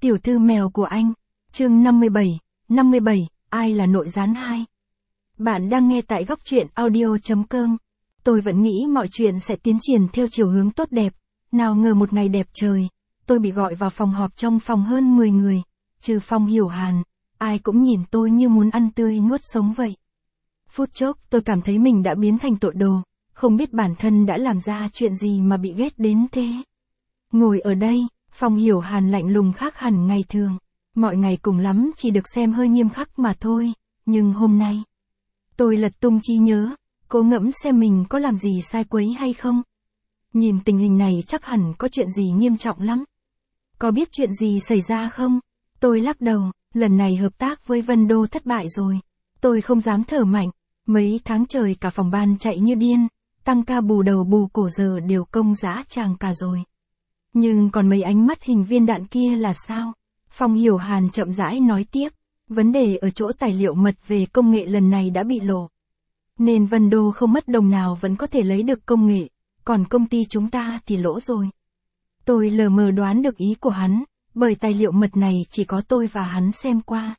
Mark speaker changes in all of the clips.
Speaker 1: Tiểu thư mèo của anh. Chương 57, ai là nội gián 2? Bạn đang nghe tại góc truyện audio.com. Tôi vẫn nghĩ mọi chuyện sẽ tiến triển theo chiều hướng tốt đẹp. Nào ngờ một ngày đẹp trời, tôi bị gọi vào phòng họp trong phòng hơn 10 người, trừ Phong Hiểu Hàn, ai cũng nhìn tôi như muốn ăn tươi nuốt sống vậy. Phút chốc tôi cảm thấy mình đã biến thành tội đồ, không biết bản thân đã làm ra chuyện gì mà bị ghét đến thế. Ngồi ở đây, Phong Hiểu Hàn lạnh lùng khác hẳn ngày thường, mọi ngày cùng lắm chỉ được xem hơi nghiêm khắc mà thôi, nhưng hôm nay, tôi lật tung trí nhớ, cố ngẫm xem mình có làm gì sai quấy hay không. Nhìn tình hình này chắc hẳn có chuyện gì nghiêm trọng lắm. Có biết chuyện gì xảy ra không? Tôi lắc đầu, lần này hợp tác với Vân Đô thất bại rồi. Tôi không dám thở mạnh, mấy tháng trời cả phòng ban chạy như điên, tăng ca bù đầu bù cổ giờ đều công dã tràng cả rồi. Nhưng còn mấy ánh mắt hình viên đạn kia là sao? Phong Hiểu Hàn chậm rãi nói tiếp, vấn đề ở chỗ tài liệu mật về công nghệ lần này đã bị lộ. Nên Vân Đô không mất đồng nào vẫn có thể lấy được công nghệ, còn công ty chúng ta thì lỗ rồi. Tôi lờ mờ đoán được ý của hắn, bởi tài liệu mật này chỉ có tôi và hắn xem qua.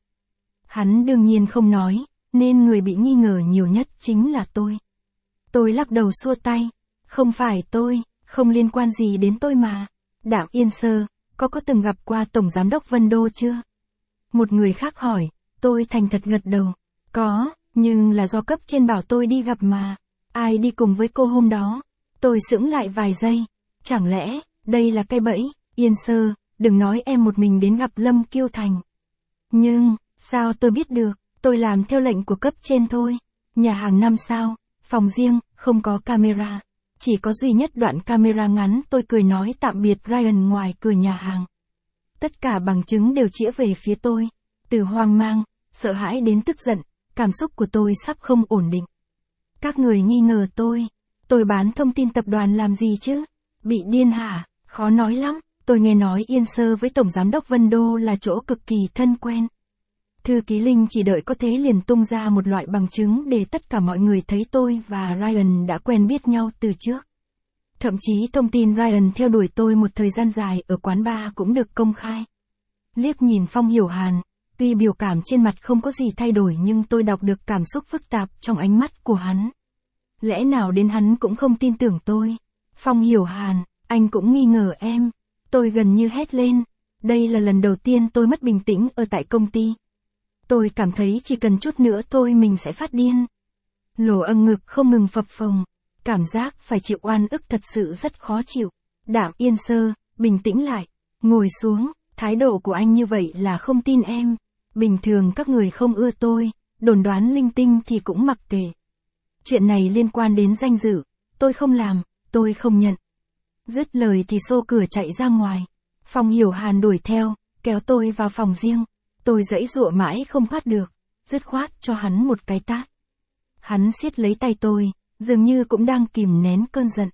Speaker 1: Hắn đương nhiên không nói, nên người bị nghi ngờ nhiều nhất chính là tôi. Tôi lắc đầu xua tay, không phải tôi, không liên quan gì đến tôi mà. Đạm Yên Sơ, có từng gặp qua Tổng Giám đốc Vân Đô chưa? Một người khác hỏi, tôi thành thật gật đầu. Có, nhưng là do cấp trên bảo tôi đi gặp mà. Ai đi cùng với cô hôm đó? Tôi sững lại vài giây. Chẳng lẽ, đây là cái bẫy? Yên Sơ, đừng nói em một mình đến gặp Lâm Kiêu Thành. Nhưng, sao tôi biết được? Tôi làm theo lệnh của cấp trên thôi. Nhà hàng 5 sao, phòng riêng, không có camera. Chỉ có duy nhất đoạn camera ngắn tôi cười nói tạm biệt Ryan ngoài cửa nhà hàng. Tất cả bằng chứng đều chĩa về phía tôi. Từ hoang mang, sợ hãi đến tức giận, cảm xúc của tôi sắp không ổn định. Các người nghi ngờ tôi bán thông tin tập đoàn làm gì chứ? Bị điên hả? Khó nói lắm, tôi nghe nói Yên Sơ với Tổng Giám đốc Vân Đô là chỗ cực kỳ thân quen. Thư ký Linh chỉ đợi có thế liền tung ra một loại bằng chứng để tất cả mọi người thấy tôi và Ryan đã quen biết nhau từ trước. Thậm chí thông tin Ryan theo đuổi tôi một thời gian dài ở quán bar cũng được công khai. Liếc nhìn Phong Hiểu Hàn, tuy biểu cảm trên mặt không có gì thay đổi nhưng tôi đọc được cảm xúc phức tạp trong ánh mắt của hắn. Lẽ nào đến hắn cũng không tin tưởng tôi? Phong Hiểu Hàn, anh cũng nghi ngờ em. Tôi gần như hét lên. Đây là lần đầu tiên tôi mất bình tĩnh ở tại công ty. Tôi cảm thấy chỉ cần chút nữa thôi mình sẽ phát điên. Lỗ âng ngực không ngừng phập phồng. Cảm giác phải chịu oan ức thật sự rất khó chịu. Đạm Yên Sơ, bình tĩnh lại. Ngồi xuống, thái độ của anh như vậy là không tin em. Bình thường các người không ưa tôi, đồn đoán linh tinh thì cũng mặc kệ. Chuyện này liên quan đến danh dự, tôi không làm, tôi không nhận. Dứt lời thì xô cửa chạy ra ngoài. Phong Hiểu Hàn đuổi theo, kéo tôi vào phòng riêng. Tôi giãy giụa mãi không thoát được, dứt khoát cho hắn một cái tát. Hắn siết lấy tay tôi, dường như cũng đang kìm nén cơn giận.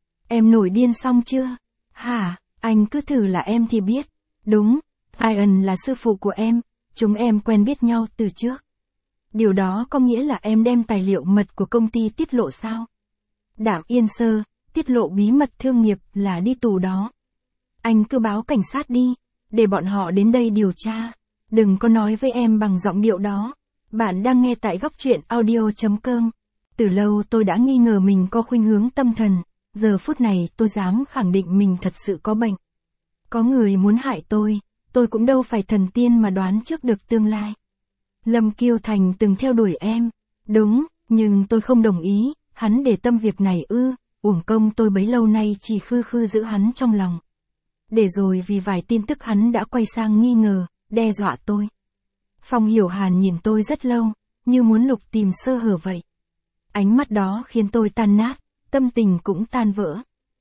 Speaker 1: Em nổi điên xong chưa? Hả, anh cứ thử là em thì biết. Đúng, Ryan là sư phụ của em, chúng em quen biết nhau từ trước. Điều đó có nghĩa là em đem tài liệu mật của công ty tiết lộ sao? Đạm Yên Sơ, tiết lộ bí mật thương nghiệp là đi tù đó. Anh cứ báo cảnh sát đi, để bọn họ đến đây điều tra. Đừng có nói với em bằng giọng điệu đó. Bạn đang nghe tại góc truyện audio.com. Từ lâu tôi đã nghi ngờ mình có khuynh hướng tâm thần, giờ phút này tôi dám khẳng định mình thật sự có bệnh. Có người muốn hại tôi cũng đâu phải thần tiên mà đoán trước được tương lai. Lâm Kiêu Thành từng theo đuổi em, đúng, nhưng tôi không đồng ý, hắn để tâm việc này uổng công tôi bấy lâu nay chỉ khư giữ hắn trong lòng. Để rồi vì vài tin tức hắn đã quay sang nghi ngờ, đe dọa tôi. Phong Hiểu Hàn nhìn tôi rất lâu, như muốn lục tìm sơ hở vậy. Ánh mắt đó khiến tôi tan nát, tâm tình cũng tan vỡ.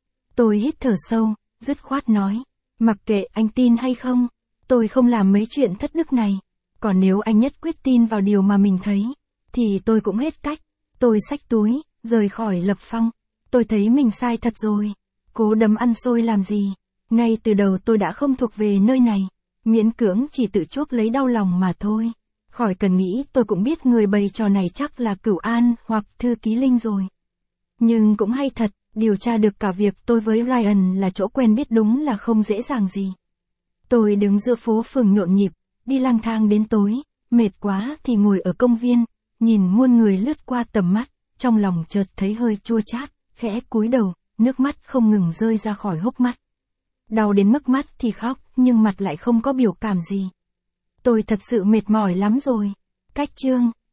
Speaker 1: Tôi hít thở sâu, dứt khoát nói, mặc kệ anh tin hay không, tôi không làm mấy chuyện thất đức này. Còn nếu anh nhất quyết tin vào điều mà mình thấy, thì tôi cũng hết cách. Tôi xách túi, rời khỏi Lập Phong. Tôi thấy mình sai thật rồi. Cố đấm ăn xôi làm gì? Ngay từ đầu tôi đã không thuộc về nơi này. Miễn cưỡng chỉ tự chuốc lấy đau lòng mà thôi. Khỏi cần nghĩ tôi cũng biết người bày trò này chắc là Cửu An hoặc Thư ký Linh rồi. Nhưng cũng hay thật, điều tra được cả việc tôi với Ryan là chỗ quen biết đúng là không dễ dàng gì. Tôi đứng giữa phố phường nhộn nhịp, đi lang thang đến tối, mệt quá thì ngồi ở công viên, nhìn muôn người lướt qua tầm mắt, trong lòng chợt thấy hơi chua chát, khẽ cúi đầu, nước mắt không ngừng rơi ra khỏi hốc mắt. Đau đến mức mắt thì khóc, nhưng mặt lại không có biểu cảm gì. Tôi thật sự mệt mỏi lắm rồi. Cách chương